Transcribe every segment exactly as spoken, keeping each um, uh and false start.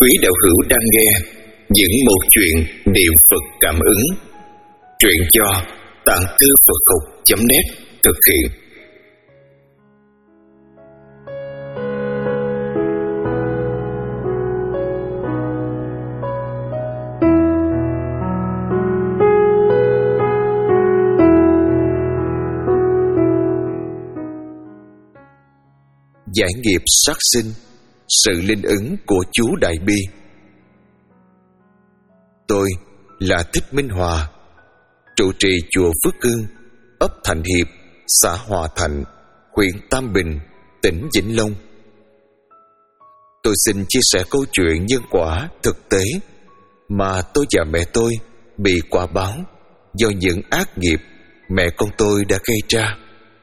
quý đạo hữu đang nghe những một chuyện niệm Phật cảm ứng. Truyện do tạng thư Phật học chấm net thực hiện. Giải nghiệp sát sinh, sự linh ứng của chú Đại Bi. Tôi là Thích Minh Hòa, trụ trì chùa Phước Hưng, ấp Thạnh Hiệp, xã Hòa Thạnh, huyện Tam Bình, tỉnh Vĩnh Long. Tôi xin chia sẻ câu chuyện nhân quả thực tế mà tôi và mẹ tôi bị quả báo do những ác nghiệp mẹ con tôi đã gây ra.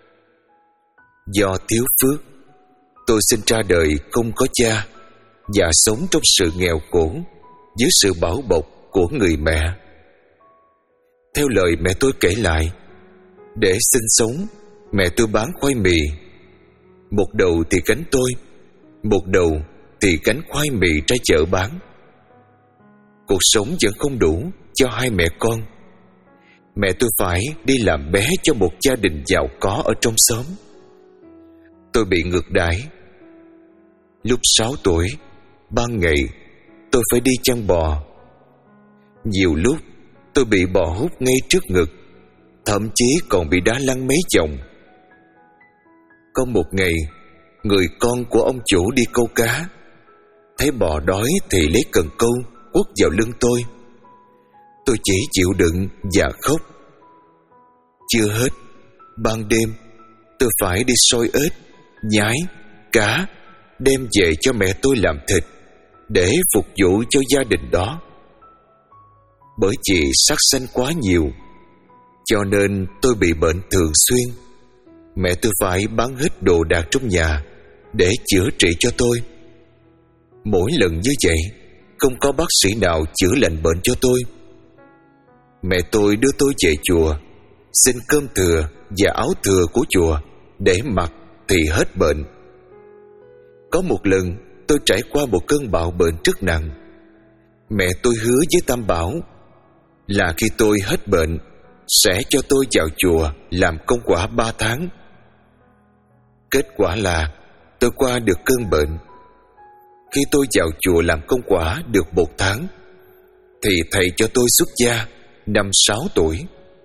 Do thiếu phước, tôi sinh ra đời không có cha và sống trong sự nghèo khổ dưới sự bảo bọc của người mẹ. Theo lời mẹ tôi kể lại, để sinh sống, mẹ tôi bán khoai mì. Một đầu thì gánh tôi, một đầu thì gánh khoai mì ra chợ bán. Cuộc sống vẫn không đủ cho hai mẹ con. Mẹ tôi phải đi làm bé cho một gia đình giàu có ở trong xóm. Tôi bị ngược đãi. Lúc sáu tuổi, ban ngày tôi phải đi chăn bò. Nhiều lúc tôi bị bò hút ngay trước ngực, thậm chí còn bị đá lăn mấy vòng. Có một ngày, người con của ông chủ đi câu cá, thấy bò đói thì lấy cần câu quất vào lưng tôi. Tôi chỉ chịu đựng và khóc. Chưa hết, ban đêm tôi phải đi soi ếch, nhái, cá đem về cho mẹ tôi làm thịt để phục vụ cho gia đình đó. Bởi vì sát sanh quá nhiều, cho nên tôi bị bệnh thường xuyên. Mẹ tôi phải bán hết đồ đạc trong nhà để chữa trị cho tôi. Mỗi lần như vậy, không có bác sĩ nào chữa lành bệnh cho tôi. Mẹ tôi đưa tôi về chùa, xin cơm thừa và áo thừa của chùa để mặc thì hết bệnh. Có một lần tôi trải qua một cơn bạo bệnh rất nặng. Mẹ tôi hứa với Tam Bảo là khi tôi hết bệnh sẽ cho tôi vào chùa làm công quả ba tháng. Kết quả là tôi qua được cơn bệnh. Khi tôi vào chùa làm công quả được một tháng thì thầy cho tôi xuất gia năm sáu tuổi.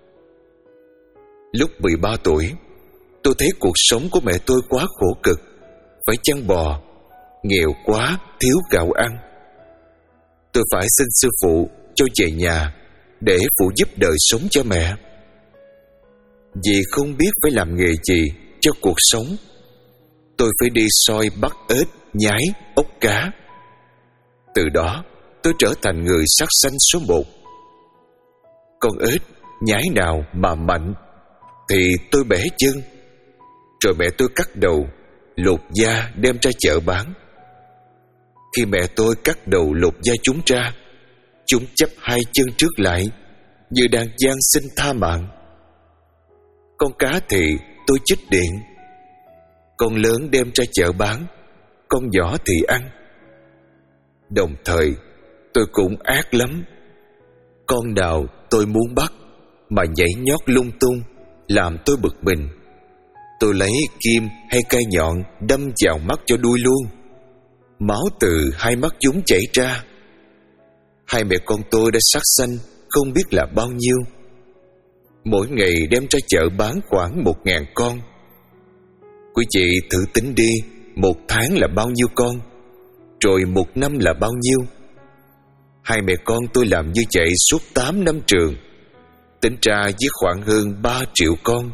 Lúc mười ba tuổi, tôi thấy cuộc sống của mẹ tôi quá khổ cực, phải chăn bò, nghèo quá, thiếu gạo ăn. Tôi phải xin sư phụ cho về nhà để phụ giúp đời sống cho mẹ. Vì không biết phải làm nghề gì cho cuộc sống, tôi phải đi soi bắt ếch, nhái, ốc cá. Từ đó tôi trở thành người sát sanh số một. Con ếch, nhái nào mà mạnh thì tôi bẻ chân, rồi mẹ tôi cắt đầu, lột da đem ra chợ bán. Khi mẹ tôi cắt đầu lột da chúng ra, chúng chắp hai chân trước lại như đang van xin tha mạng. Con cá thì tôi chích điện, con lớn đem ra chợ bán, con nhỏ thì ăn. Đồng thời tôi cũng ác lắm. Con nào tôi muốn bắt mà nhảy nhót lung tung làm tôi bực mình. Tôi lấy kim hay cây nhọn đâm vào mắt cho đuôi luôn. Máu từ hai mắt chúng chảy ra. Hai mẹ con tôi đã sát sanh không biết là bao nhiêu. Mỗi ngày đem ra chợ bán khoảng một ngàn con. Quý vị thử tính đi, một tháng là bao nhiêu con, rồi một năm là bao nhiêu. Hai mẹ con tôi làm như vậy suốt tám năm trường, tính ra với khoảng hơn ba triệu con.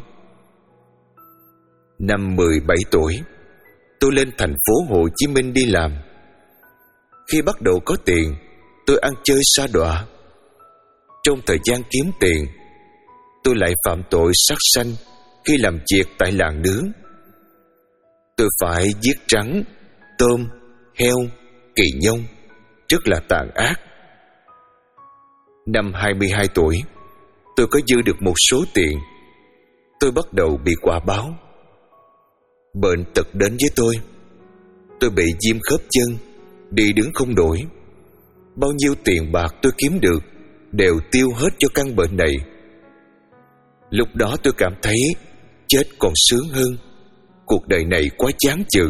Năm mười bảy tuổi, tôi lên thành phố Hồ Chí Minh đi làm. Khi bắt đầu có tiền, tôi ăn chơi sa đọa. Trong thời gian kiếm tiền, tôi lại phạm tội sát sanh khi làm việc tại làng nướng. Tôi phải giết rắn, tôm, heo, kỳ nhông, rất là tàn ác. Năm hai mươi hai tuổi, tôi có dư được một số tiền. Tôi bắt đầu bị quả báo. Bệnh tật đến với tôi. Tôi bị viêm khớp chân, đi đứng không nổi, Bao nhiêu tiền bạc tôi kiếm được đều tiêu hết cho căn bệnh này. Lúc đó tôi cảm thấy chết còn sướng hơn. Cuộc đời này quá chán chường.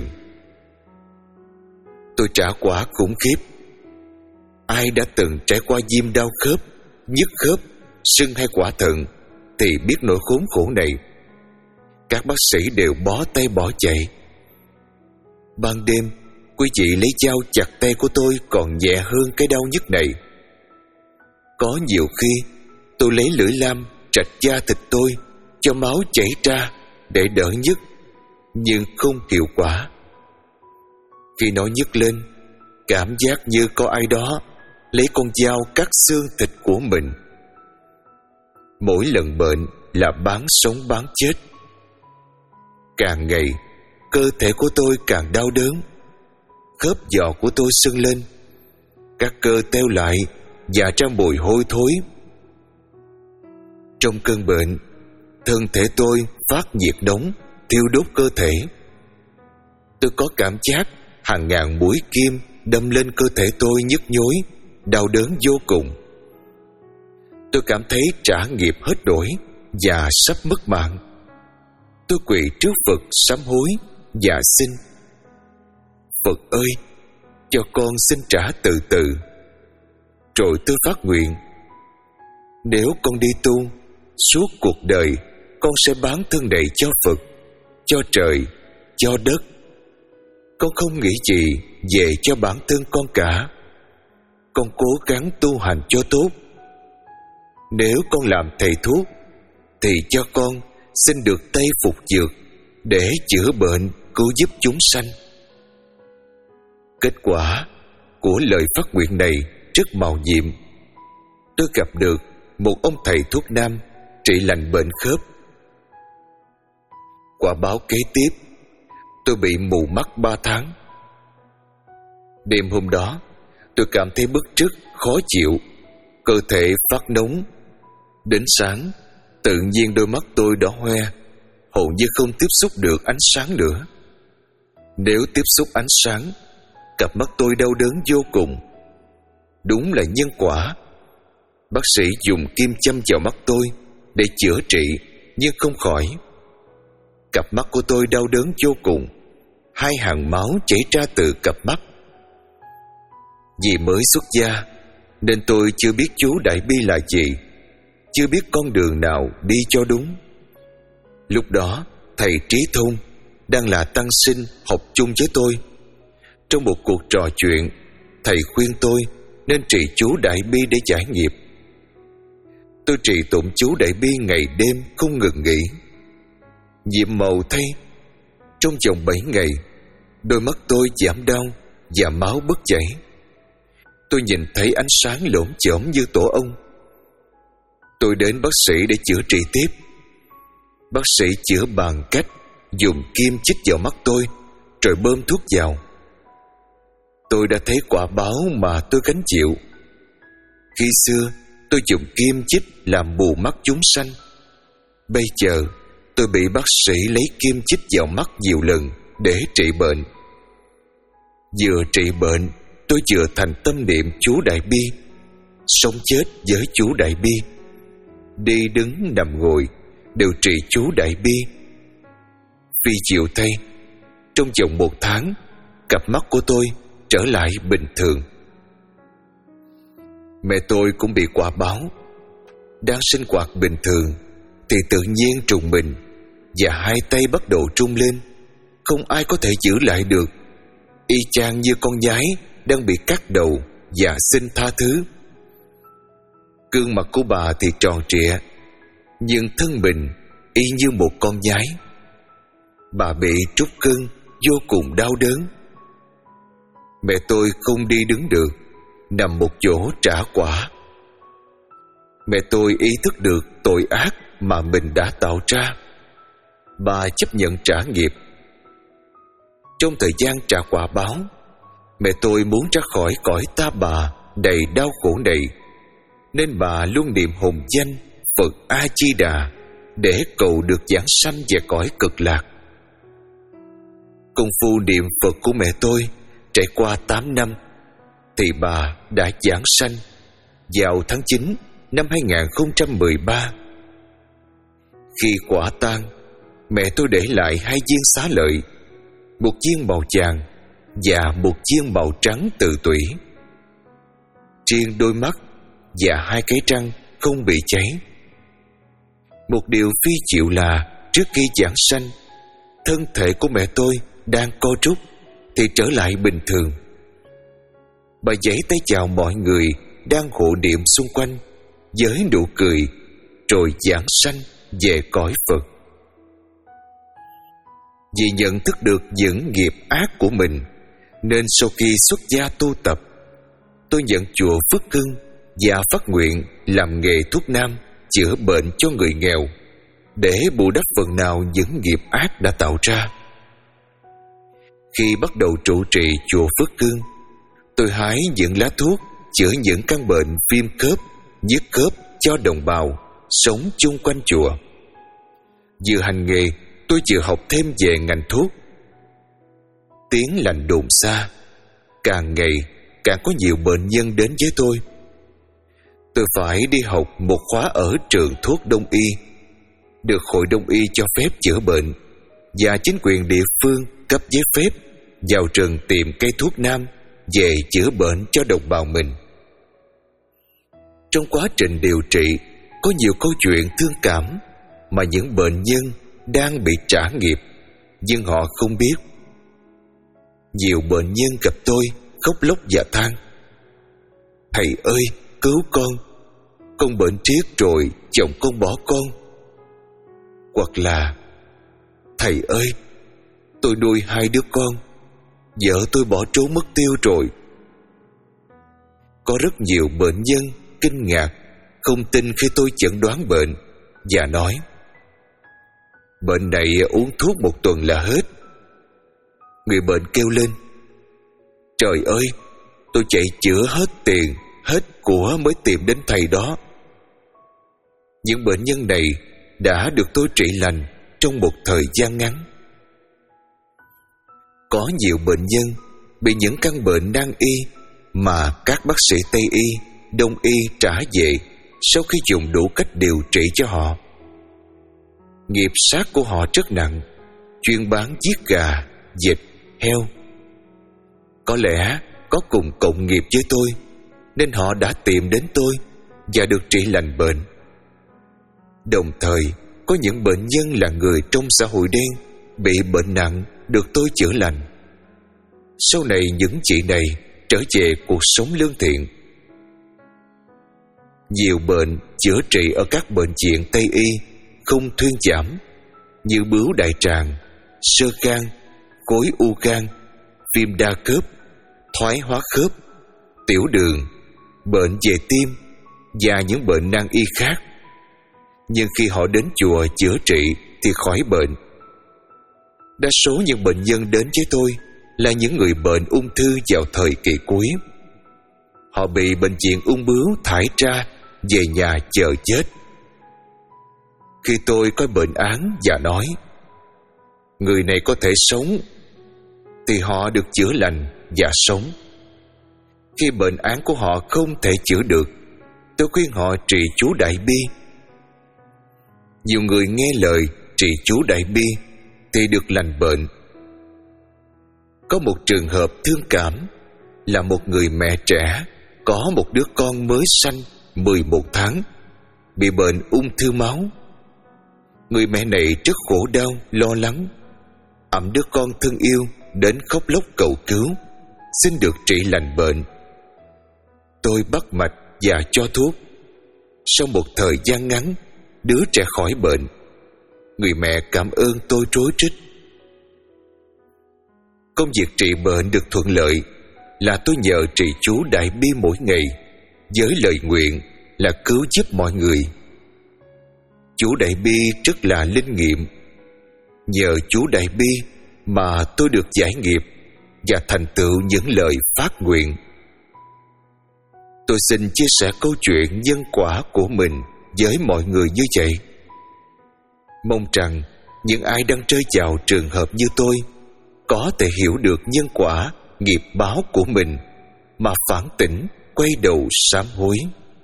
Tôi trả quả khủng khiếp. Ai đã từng trải qua viêm đau khớp, nhức khớp, sưng hay quả thận thì biết nỗi khốn khổ này. Các bác sĩ đều bó tay bỏ chạy. Ban đêm, quý vị lấy dao chặt tay của tôi còn nhẹ hơn cái đau nhức này. Có nhiều khi tôi lấy lưỡi lam rạch da thịt tôi cho máu chảy ra để đỡ nhức, nhưng không hiệu quả. Khi nó nhức lên, cảm giác như có ai đó lấy con dao cắt xương thịt của mình. Mỗi lần bệnh là bán sống bán chết. Càng ngày, cơ thể của tôi càng đau đớn. Khớp giò của tôi sưng lên, các cơ teo lại và ra mùi hôi thối. Trong cơn bệnh, thân thể tôi phát nhiệt nóng, thiêu đốt cơ thể. Tôi có cảm giác hàng ngàn mũi kim đâm lên cơ thể tôi nhức nhối, đau đớn vô cùng. Tôi cảm thấy trả nghiệp hết nổi và sắp mất mạng. Tôi quỳ trước Phật sám hối và xin: Phật ơi, cho con xin trả từ từ. Rồi tôi phát nguyện: nếu con đi tu, suốt cuộc đời con sẽ bán thân này cho Phật, cho trời, cho đất. Con không nghĩ gì về cho bản thân con cả. Con cố gắng tu hành cho tốt. Nếu con làm thầy thuốc thì cho con xin được tay phục dược để chữa bệnh, cứu giúp chúng sanh. Kết quả của lời phát nguyện này rất màu nhiệm. Tôi gặp được một ông thầy thuốc nam trị lành bệnh khớp. Quả báo kế tiếp, tôi bị mù mắt ba tháng. Đêm hôm đó, tôi cảm thấy bứt rứt, khó chịu, cơ thể phát nóng. Đến sáng, tự nhiên đôi mắt tôi đỏ hoe, hầu như không tiếp xúc được ánh sáng nữa. Nếu tiếp xúc ánh sáng, cặp mắt tôi đau đớn vô cùng. Đúng là nhân quả. Bác sĩ dùng kim châm vào mắt tôi để chữa trị, nhưng không khỏi. Cặp mắt của tôi đau đớn vô cùng, hai hàng máu chảy ra từ cặp mắt. Vì mới xuất gia nên tôi chưa biết chú Đại Bi là gì, chưa biết con đường nào đi cho đúng. Lúc đó thầy Trí Thông đang là tăng sinh học chung với tôi. Trong một cuộc trò chuyện, thầy khuyên tôi nên trì chú Đại Bi để giải nghiệp. Tôi trì tụng chú Đại Bi ngày đêm không ngừng nghỉ. Nhiệm màu thay, trong vòng bảy ngày, đôi mắt tôi giảm đau và máu bớt chảy. Tôi nhìn thấy ánh sáng lổm chổm như tổ ong. Tôi đến bác sĩ để chữa trị tiếp. Bác sĩ chữa bằng cách dùng kim chích vào mắt tôi rồi bơm thuốc vào. Tôi đã thấy quả báo mà tôi gánh chịu. Khi xưa tôi dùng kim chích làm mù mắt chúng sanh. Bây giờ tôi bị bác sĩ lấy kim chích vào mắt nhiều lần để trị bệnh. Vừa trị bệnh, tôi vừa thành tâm niệm chú Đại Bi, sống chết với chú Đại Bi, đi đứng nằm ngồi đều trì chú Đại Bi. Vì chịu thay, trong vòng một tháng, cặp mắt của tôi trở lại bình thường. Mẹ tôi cũng bị quả báo. Đang sinh hoạt bình thường thì tự nhiên trùng mình và hai tay bắt đầu run lên, không ai có thể giữ lại được, y chang như con nhái đang bị cắt đầu và xin tha thứ. Gương mặt của bà thì tròn trịa, nhưng thân mình y như một con nhái. Bà bị trút cân, vô cùng đau đớn. Mẹ tôi không đi đứng được, nằm một chỗ trả quả. Mẹ tôi ý thức được tội ác mà mình đã tạo ra. Bà chấp nhận trả nghiệp. Trong thời gian trả quả báo, mẹ tôi muốn ra khỏi cõi ta bà đầy đau khổ này, nên bà luôn niệm hùng danh Phật A Di Đà để cầu được giảng sanh về cõi cực lạc. Công phu niệm Phật của mẹ tôi trải qua tám năm, thì bà đã giảng sanh vào tháng chín năm hai nghìn không trăm mười ba. Khi quả tang, mẹ tôi để lại hai viên xá lợi, một viên màu vàng và một viên màu trắng tự tủy. Riêng đôi mắt và hai cái răng không bị cháy. Một điều phi chịu là trước khi giảng sanh, thân thể của mẹ tôi đang co rút thì trở lại bình thường. Bà giãy tay chào mọi người đang hộ niệm xung quanh với nụ cười, rồi giảng sanh về cõi Phật. Vì nhận thức được những nghiệp ác của mình, nên sau khi xuất gia tu tập, tôi nhận chùa Phước Hưng và phát nguyện làm nghề thuốc nam chữa bệnh cho người nghèo, để bù đắp phần nào những nghiệp ác đã tạo ra. Khi bắt đầu trụ trì chùa Phước Hưng, tôi hái những lá thuốc chữa những căn bệnh viêm khớp, nhức khớp cho đồng bào sống chung quanh chùa. Vừa hành nghề, tôi vừa học thêm về ngành thuốc. Tiếng lành đồn xa, càng ngày càng có nhiều bệnh nhân đến với tôi. Tôi phải đi học một khóa ở trường thuốc Đông y, được hội Đông y cho phép chữa bệnh, và chính quyền địa phương cấp giấy phép vào rừng tìm cây thuốc nam về chữa bệnh cho đồng bào mình. Trong quá trình điều trị, có nhiều câu chuyện thương cảm mà những bệnh nhân đang bị trả nghiệp, nhưng họ không biết. Nhiều bệnh nhân gặp tôi khóc lóc và than: "Thầy ơi, cứu con, con bệnh triết rồi, chồng con bỏ con." Hoặc là: "Thầy ơi, tôi nuôi hai đứa con, vợ tôi bỏ trốn mất tiêu rồi." Có rất nhiều bệnh nhân kinh ngạc, không tin khi tôi chẩn đoán bệnh và nói: "Bệnh này uống thuốc một tuần là hết." Người bệnh kêu lên: "Trời ơi, tôi chạy chữa hết tiền, hết của mới tìm đến thầy đó." Những bệnh nhân này đã được tôi trị lành trong một thời gian ngắn. Có nhiều bệnh nhân bị những căn bệnh nan y mà các bác sĩ Tây y, Đông y trả về sau khi dùng đủ cách điều trị cho họ. Nghiệp sát của họ rất nặng, chuyên bán giết gà, vịt, heo. Có lẽ có cùng cộng nghiệp với tôi, nên họ đã tìm đến tôi và được trị lành bệnh. Đồng thời, có những bệnh nhân là người trong xã hội đen, bị bệnh nặng được tôi chữa lành. Sau này những chị này trở về cuộc sống lương thiện. Nhiều bệnh chữa trị ở các bệnh viện Tây y không thuyên giảm, như bướu đại tràng, xơ gan, khối u gan, viêm đa khớp, thoái hóa khớp, tiểu đường, bệnh về tim và những bệnh nan y khác. Nhưng khi họ đến chùa chữa trị thì khỏi bệnh. Đa số những bệnh nhân đến với tôi là những người bệnh ung thư vào thời kỳ cuối. Họ bị bệnh viện ung bướu thải ra về nhà chờ chết. Khi tôi có bệnh án và nói người này có thể sống, thì họ được chữa lành và sống. Khi bệnh án của họ không thể chữa được, tôi khuyên họ trì chú Đại Bi. Nhiều người nghe lời trì chú Đại Bi thì được lành bệnh. Có một trường hợp thương cảm là một người mẹ trẻ có một đứa con mới sanh mười một tháng, bị bệnh ung thư máu. Người mẹ này rất khổ đau, lo lắng, ẵm đứa con thương yêu đến khóc lóc cầu cứu, xin được trị lành bệnh. Tôi bắt mạch và cho thuốc. Sau một thời gian ngắn, đứa trẻ khỏi bệnh. Người mẹ cảm ơn tôi rối rít. Công việc trị bệnh được thuận lợi là tôi nhờ trì chú Đại Bi mỗi ngày, với lời nguyện là cứu giúp mọi người. Chú Đại Bi rất là linh nghiệm. Nhờ chú Đại Bi mà tôi được giải nghiệp và thành tựu những lời phát nguyện. Tôi xin chia sẻ câu chuyện nhân quả của mình với mọi người như vậy. Mong rằng những ai đang rơi vào trường hợp như tôi có thể hiểu được nhân quả, nghiệp báo của mình mà phản tỉnh, quay đầu sám hối.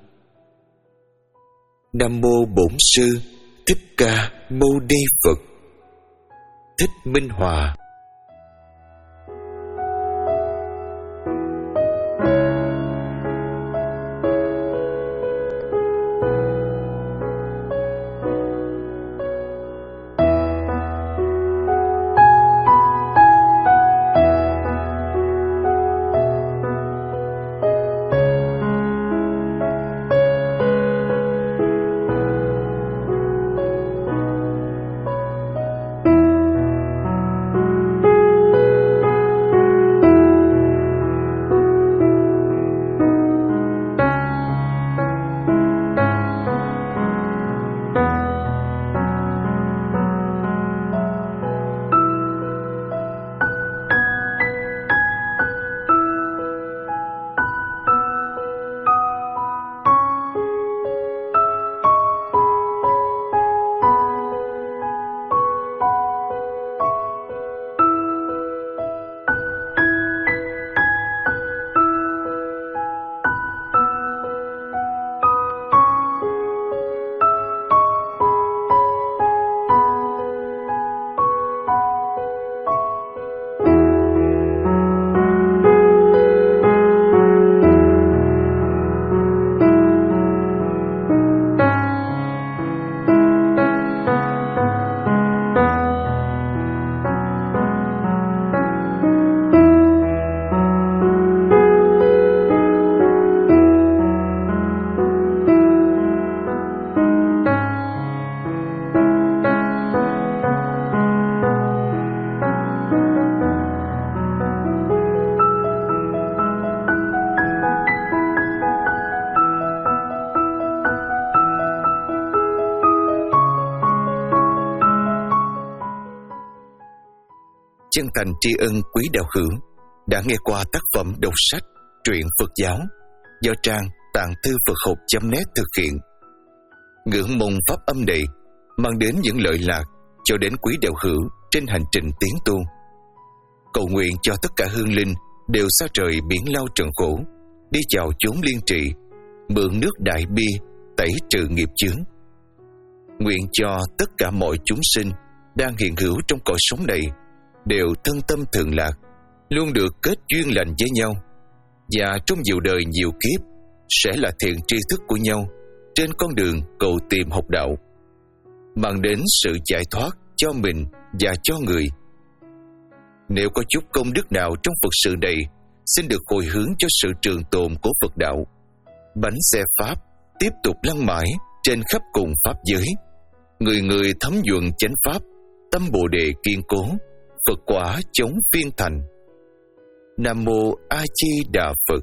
Nam mô Bổn Sư Thích Ca Mâu Ni Phật. Thích Minh Hòa. Chân thành tri ân quý đạo hữu đã nghe qua tác phẩm đọc sách truyện Phật giáo do trang tạng thư Phật học chấm net thực hiện. Ngưỡng mong pháp âm này mang đến những lợi lạc cho đến quý đạo hữu trên hành trình tiến tu. Cầu nguyện cho tất cả hương linh đều xa trời biển lao trần khổ, đi vào chốn liên trị, mượn nước đại bi tẩy trừ nghiệp chướng. Nguyện cho tất cả mọi chúng sinh đang hiện hữu trong cõi sống này đều thân tâm thường lạc, luôn được kết duyên lành với nhau, và trong nhiều đời nhiều kiếp sẽ là thiện tri thức của nhau trên con đường cầu tìm học đạo, mang đến sự giải thoát cho mình và cho người. Nếu có chút công đức nào trong Phật sự này, xin được hồi hướng cho sự trường tồn của Phật đạo. Bánh xe Pháp tiếp tục lăn mãi trên khắp cùng Pháp giới. Người người thấm nhuần chánh Pháp, tâm Bồ Đề kiên cố, Phật quả chống phiên thành. Nam Mô A Di Đà Phật.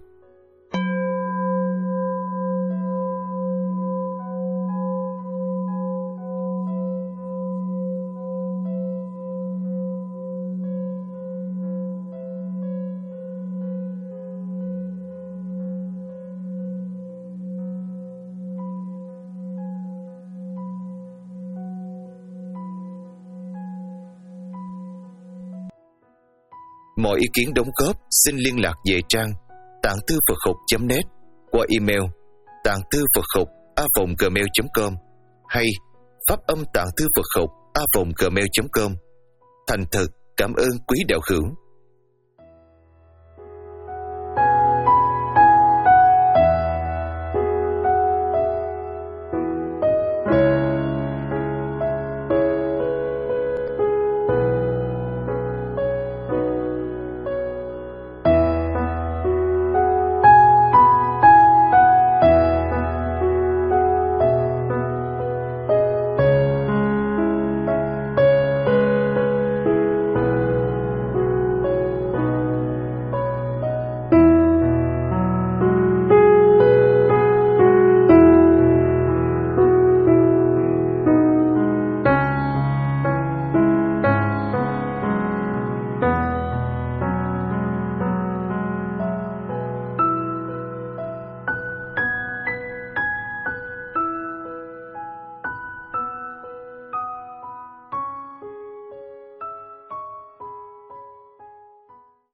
Mọi ý kiến đóng góp xin liên lạc về trang tạng thư Phật học chấm net qua email tạng thư Phật học a vòng gmail chấm com hay pháp âm tạng thư Phật học a vòng gmail chấm com. Thành thật cảm ơn quý đạo hữu.